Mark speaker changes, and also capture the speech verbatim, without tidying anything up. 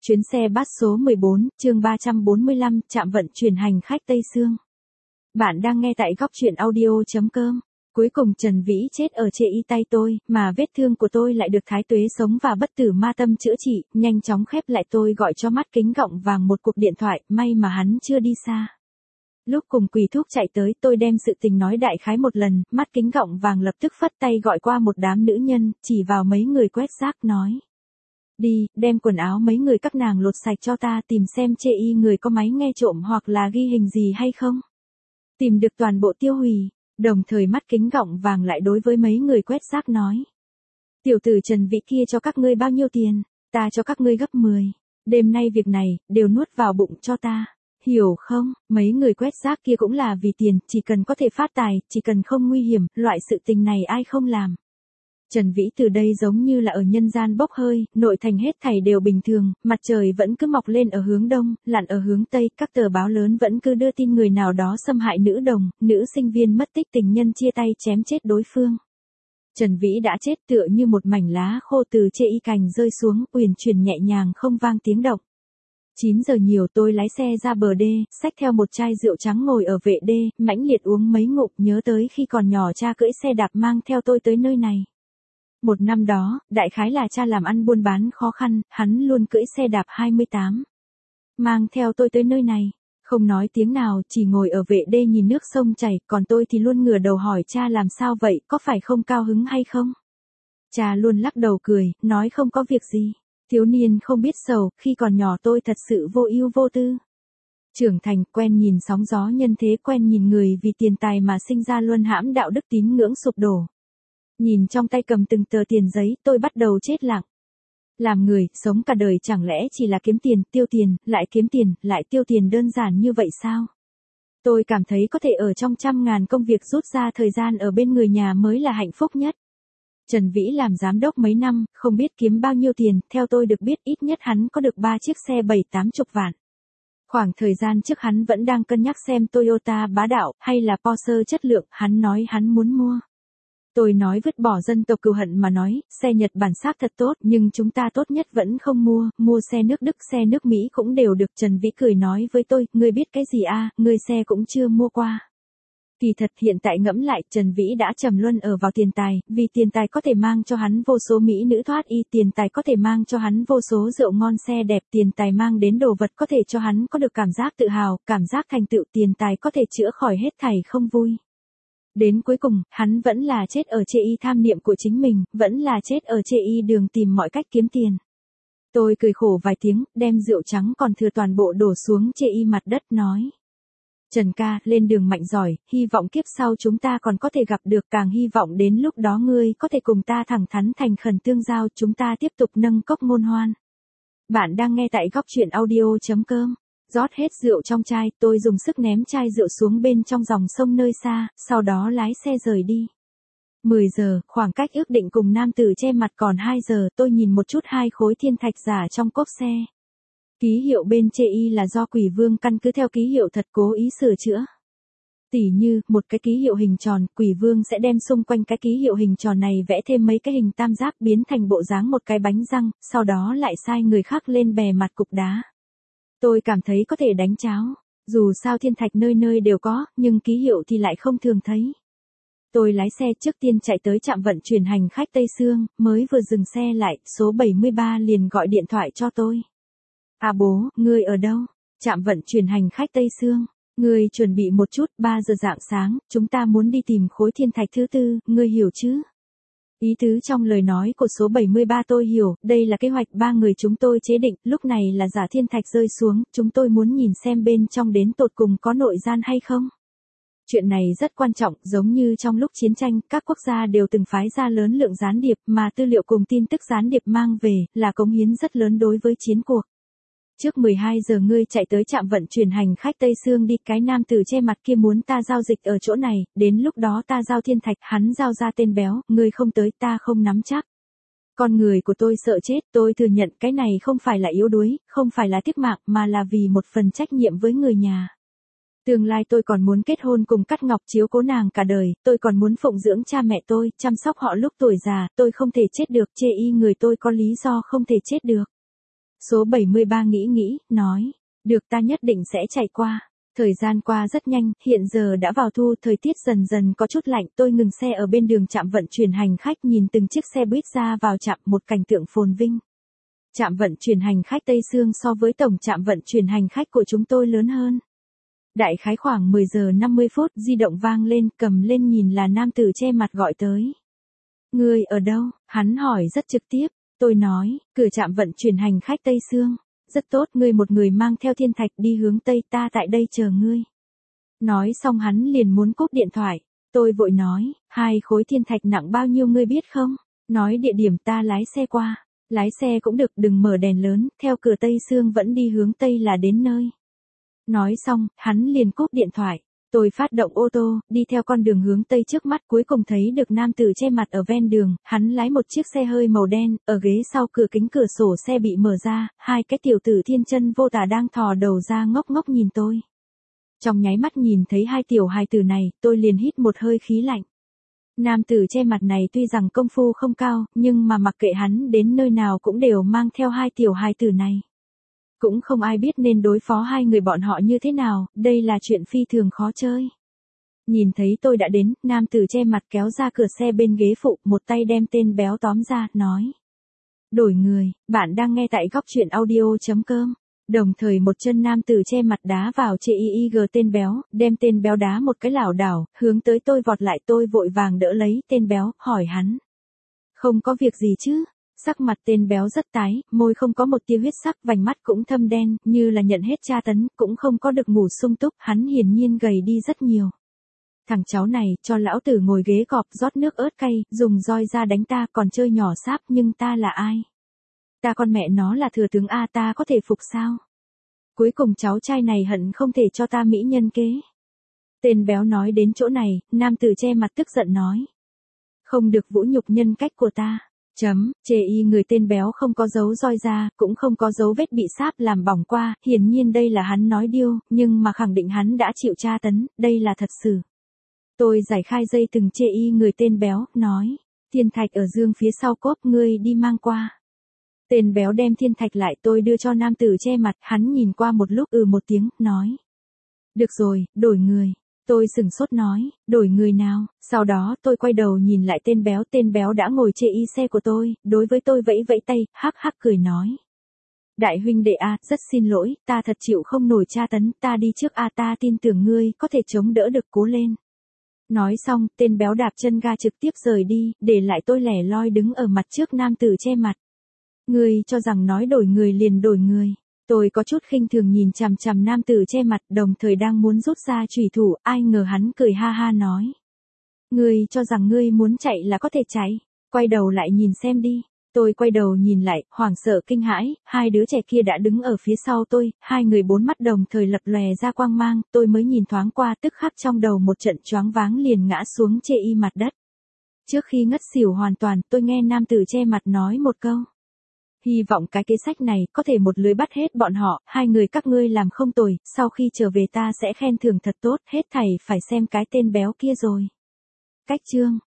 Speaker 1: Chuyến xe bus số mười bốn, chương ba trăm bốn mươi lăm, trạm vận chuyển hành khách Tây Sương. Bạn đang nghe tại góc truyện audio.com. Cuối cùng Trần Vĩ chết ở chê y tay tôi, mà vết thương của tôi lại được Thái Tuế sống và bất tử ma tâm chữa trị, nhanh chóng khép lại. Tôi gọi cho mắt kính gọng vàng một cuộc điện thoại, may mà hắn chưa đi xa. Lúc cùng Quỳ Thúc chạy tới, tôi đem sự tình nói đại khái một lần, mắt kính gọng vàng lập tức phất tay gọi qua một đám nữ nhân, chỉ vào mấy người quét rác nói. Đi, đem quần áo mấy người các nàng lột sạch cho ta, tìm xem chê y người có máy nghe trộm hoặc là ghi hình gì hay không. Tìm được toàn bộ tiêu hủy, đồng thời mắt kính gọng vàng lại đối với mấy người quét rác nói. Tiểu tử Trần Vĩ kia cho các ngươi bao nhiêu tiền, ta cho các ngươi gấp mười. Đêm nay việc này, đều nuốt vào bụng cho ta. Hiểu không, mấy người quét rác kia cũng là vì tiền, chỉ cần có thể phát tài, chỉ cần không nguy hiểm, loại sự tình này ai không làm. Trần Vĩ từ đây giống như là ở nhân gian bốc hơi, nội thành hết thảy đều bình thường, mặt trời vẫn cứ mọc lên ở hướng đông, lặn ở hướng tây, các tờ báo lớn vẫn cứ đưa tin người nào đó xâm hại nữ đồng, nữ sinh viên mất tích, tình nhân chia tay chém chết đối phương. Trần Vĩ đã chết tựa như một mảnh lá khô từ chê y cành rơi xuống, uyển chuyển nhẹ nhàng không vang tiếng động. chín giờ nhiều tôi lái xe ra bờ đê, xách theo một chai rượu trắng ngồi ở vệ đê, mãnh liệt uống mấy ngụm, nhớ tới khi còn nhỏ cha cưỡi xe đạp mang theo tôi tới nơi này. Một năm đó, đại khái là cha làm ăn buôn bán khó khăn, hắn luôn cưỡi xe đạp hai mươi tám. Mang theo tôi tới nơi này, không nói tiếng nào, chỉ ngồi ở vệ đê nhìn nước sông chảy, còn tôi thì luôn ngửa đầu hỏi cha làm sao vậy, có phải không cao hứng hay không? Cha luôn lắc đầu cười, nói không có việc gì. Thiếu niên không biết sầu, khi còn nhỏ tôi thật sự vô ưu vô tư. Trưởng thành, quen nhìn sóng gió nhân thế, quen nhìn người vì tiền tài mà sinh ra luân hãm đạo đức tín ngưỡng sụp đổ. Nhìn trong tay cầm từng tờ tiền giấy, tôi bắt đầu chết lặng. Làm người, sống cả đời chẳng lẽ chỉ là kiếm tiền, tiêu tiền, lại kiếm tiền, lại tiêu tiền đơn giản như vậy sao? Tôi cảm thấy có thể ở trong trăm ngàn công việc rút ra thời gian ở bên người nhà mới là hạnh phúc nhất. Trần Vĩ làm giám đốc mấy năm, không biết kiếm bao nhiêu tiền, theo tôi được biết ít nhất hắn có được ba chiếc xe bảy tám chục vạn. Khoảng thời gian trước hắn vẫn đang cân nhắc xem Toyota bá đạo hay là Porsche chất lượng, hắn nói hắn muốn mua. Tôi nói vứt bỏ dân tộc cừu hận mà nói, xe Nhật Bản xác thật tốt, nhưng chúng ta tốt nhất vẫn không mua, mua xe nước Đức, xe nước Mỹ cũng đều được. Trần Vĩ cười nói với tôi, ngươi biết cái gì a, ngươi xe cũng chưa mua qua. Kỳ thật hiện tại ngẫm lại, Trần Vĩ đã trầm luân ở vào tiền tài, vì tiền tài có thể mang cho hắn vô số mỹ nữ thoát y, tiền tài có thể mang cho hắn vô số rượu ngon xe đẹp, tiền tài mang đến đồ vật có thể cho hắn có được cảm giác tự hào, cảm giác thành tựu, tiền tài có thể chữa khỏi hết thảy không vui. Đến cuối cùng, hắn vẫn là chết ở chê y tham niệm của chính mình, vẫn là chết ở chê y đường tìm mọi cách kiếm tiền. Tôi cười khổ vài tiếng, đem rượu trắng còn thừa toàn bộ đổ xuống chê y mặt đất nói. Trần ca, lên đường mạnh giỏi, hy vọng kiếp sau chúng ta còn có thể gặp được, càng hy vọng đến lúc đó ngươi có thể cùng ta thẳng thắn thành khẩn tương giao, chúng ta tiếp tục nâng cốc ngôn hoan. Bạn đang nghe tại góc truyện audio.com. Rót hết rượu trong chai, tôi dùng sức ném chai rượu xuống bên trong dòng sông nơi xa, sau đó lái xe rời đi. mười giờ, khoảng cách ước định cùng nam tử che mặt còn hai giờ, tôi nhìn một chút hai khối thiên thạch giả trong cốp xe. Ký hiệu bên chê y là do Quỷ Vương căn cứ theo ký hiệu thật cố ý sửa chữa. Tỉ như, một cái ký hiệu hình tròn, Quỷ Vương sẽ đem xung quanh cái ký hiệu hình tròn này vẽ thêm mấy cái hình tam giác biến thành bộ dáng một cái bánh răng, sau đó lại sai người khác lên bề mặt cục đá. Tôi cảm thấy có thể đánh cháo, dù sao thiên thạch nơi nơi đều có, nhưng ký hiệu thì lại không thường thấy. Tôi lái xe trước tiên chạy tới trạm vận chuyển hành khách Tây Sương, mới vừa dừng xe lại, số bảy mươi ba liền gọi điện thoại cho tôi. À bố, ngươi ở đâu? Trạm vận chuyển hành khách Tây Sương. Ngươi chuẩn bị một chút, ba giờ rạng sáng, chúng ta muốn đi tìm khối thiên thạch thứ tư, ngươi hiểu chứ? Ý tứ trong lời nói của số bảy mươi ba tôi hiểu, đây là kế hoạch ba người chúng tôi chế định, lúc này là giả thiên thạch rơi xuống, chúng tôi muốn nhìn xem bên trong đến tột cùng có nội gian hay không. Chuyện này rất quan trọng, giống như trong lúc chiến tranh, các quốc gia đều từng phái ra lớn lượng gián điệp, mà tư liệu cùng tin tức gián điệp mang về, là cống hiến rất lớn đối với chiến cuộc. Trước mười hai giờ ngươi chạy tới trạm vận chuyển hành khách Tây Sương đi, cái nam tử che mặt kia muốn ta giao dịch ở chỗ này, đến lúc đó ta giao thiên thạch, hắn giao ra tên béo, ngươi không tới ta không nắm chắc. Con người của tôi sợ chết, tôi thừa nhận cái này không phải là yếu đuối, không phải là tiếc mạng, mà là vì một phần trách nhiệm với người nhà. Tương lai tôi còn muốn kết hôn cùng Cát Ngọc chiếu cố nàng cả đời, tôi còn muốn phụng dưỡng cha mẹ tôi, chăm sóc họ lúc tuổi già, tôi không thể chết được, chê y người tôi có lý do không thể chết được. Số bảy mươi ba nghĩ nghĩ, nói, được ta nhất định sẽ chạy qua. Thời gian qua rất nhanh, hiện giờ đã vào thu, thời tiết dần dần có chút lạnh, tôi ngừng xe ở bên đường trạm vận chuyển hành khách nhìn từng chiếc xe buýt ra vào trạm, một cảnh tượng phồn vinh. Trạm vận chuyển hành khách Tây Sương so với tổng trạm vận chuyển hành khách của chúng tôi lớn hơn. Đại khái khoảng mười giờ năm mươi phút, di động vang lên, cầm lên nhìn là nam tử che mặt gọi tới. Ngươi ở đâu? Hắn hỏi rất trực tiếp. Tôi nói, cửa trạm vận chuyển hành khách Tây Sương. Rất tốt, ngươi một người mang theo thiên thạch đi hướng Tây, ta tại đây chờ ngươi. Nói xong hắn liền muốn cúp điện thoại. Tôi vội nói, hai khối thiên thạch nặng bao nhiêu ngươi biết không? Nói địa điểm ta lái xe qua. Lái xe cũng được, đừng mở đèn lớn, theo cửa Tây Sương vẫn đi hướng Tây là đến nơi. Nói xong, hắn liền cúp điện thoại. Tôi phát động ô tô, đi theo con đường hướng Tây trước mắt, cuối cùng thấy được nam tử che mặt ở ven đường, hắn lái một chiếc xe hơi màu đen, ở ghế sau cửa kính cửa sổ xe bị mở ra, hai cái tiểu tử thiên chân vô tà đang thò đầu ra ngốc ngốc nhìn tôi. Trong nháy mắt nhìn thấy hai tiểu hài tử này, tôi liền hít một hơi khí lạnh. Nam tử che mặt này tuy rằng công phu không cao, nhưng mà mặc kệ hắn đến nơi nào cũng đều mang theo hai tiểu hài tử này. Cũng không ai biết nên đối phó hai người bọn họ như thế nào, đây là chuyện phi thường khó chơi. Nhìn thấy tôi đã đến, nam tử che mặt kéo ra cửa xe bên ghế phụ, một tay đem tên béo tóm ra, nói. Đổi người, bạn đang nghe tại góc chuyện audio chấm com. Đồng thời một chân nam tử che mặt đá vào chê i i giê tên béo, đem tên béo đá một cái lảo đảo, hướng tới tôi vọt lại, tôi vội vàng đỡ lấy tên béo, hỏi hắn. Không có việc gì chứ? Sắc mặt tên béo rất tái, môi không có một tia huyết sắc, vành mắt cũng thâm đen, như là nhận hết tra tấn, cũng không có được ngủ sung túc, hắn hiển nhiên gầy đi rất nhiều. Thằng cháu này, cho lão tử ngồi ghế cọp, rót nước ớt cay, dùng roi ra đánh ta, còn chơi nhỏ sáp, nhưng ta là ai? Ta con mẹ nó là thừa tướng A, ta có thể phục sao? Cuối cùng cháu trai này hận không thể cho ta mỹ nhân kế. Tên béo nói đến chỗ này, nam tử che mặt tức giận nói. Không được vũ nhục nhân cách của ta. Chấm, chê y người tên béo không có dấu roi ra, cũng không có dấu vết bị sáp làm bỏng qua, hiển nhiên đây là hắn nói điêu, nhưng mà khẳng định hắn đã chịu tra tấn, đây là thật sự. Tôi giải khai dây từng chê y người tên béo, nói, thiên thạch ở dương phía sau cốp, ngươi đi mang qua. Tên béo đem thiên thạch lại, tôi đưa cho nam tử che mặt, hắn nhìn qua một lúc ừ một tiếng, nói. Được rồi, đổi người. Tôi sừng sốt nói, đổi người nào, sau đó tôi quay đầu nhìn lại tên béo, tên béo đã ngồi chê y xe của tôi, đối với tôi vẫy vẫy tay, hắc hắc cười nói. Đại huynh đệ A, rất xin lỗi, ta thật chịu không nổi tra tấn, ta đi trước A, ta tin tưởng ngươi, có thể chống đỡ được, cố lên. Nói xong, tên béo đạp chân ga trực tiếp rời đi, để lại tôi lẻ loi đứng ở mặt trước nam tử che mặt. Ngươi cho rằng nói đổi người liền đổi người. Tôi có chút khinh thường nhìn chằm chằm nam tử che mặt, đồng thời đang muốn rút ra chùy thủ, ai ngờ hắn cười ha ha nói. Ngươi cho rằng ngươi muốn chạy là có thể chạy, quay đầu lại nhìn xem đi. Tôi quay đầu nhìn lại, hoảng sợ kinh hãi, hai đứa trẻ kia đã đứng ở phía sau tôi, hai người bốn mắt đồng thời lập lòe ra quang mang, tôi mới nhìn thoáng qua tức khắc trong đầu một trận choáng váng liền ngã xuống chê y mặt đất. Trước khi ngất xỉu hoàn toàn, tôi nghe nam tử che mặt nói một câu. Hy vọng cái kế sách này có thể một lưới bắt hết bọn họ, hai người các ngươi làm không tồi, sau khi trở về ta sẽ khen thưởng thật tốt, hết thảy phải xem cái tên béo kia rồi. Cách chương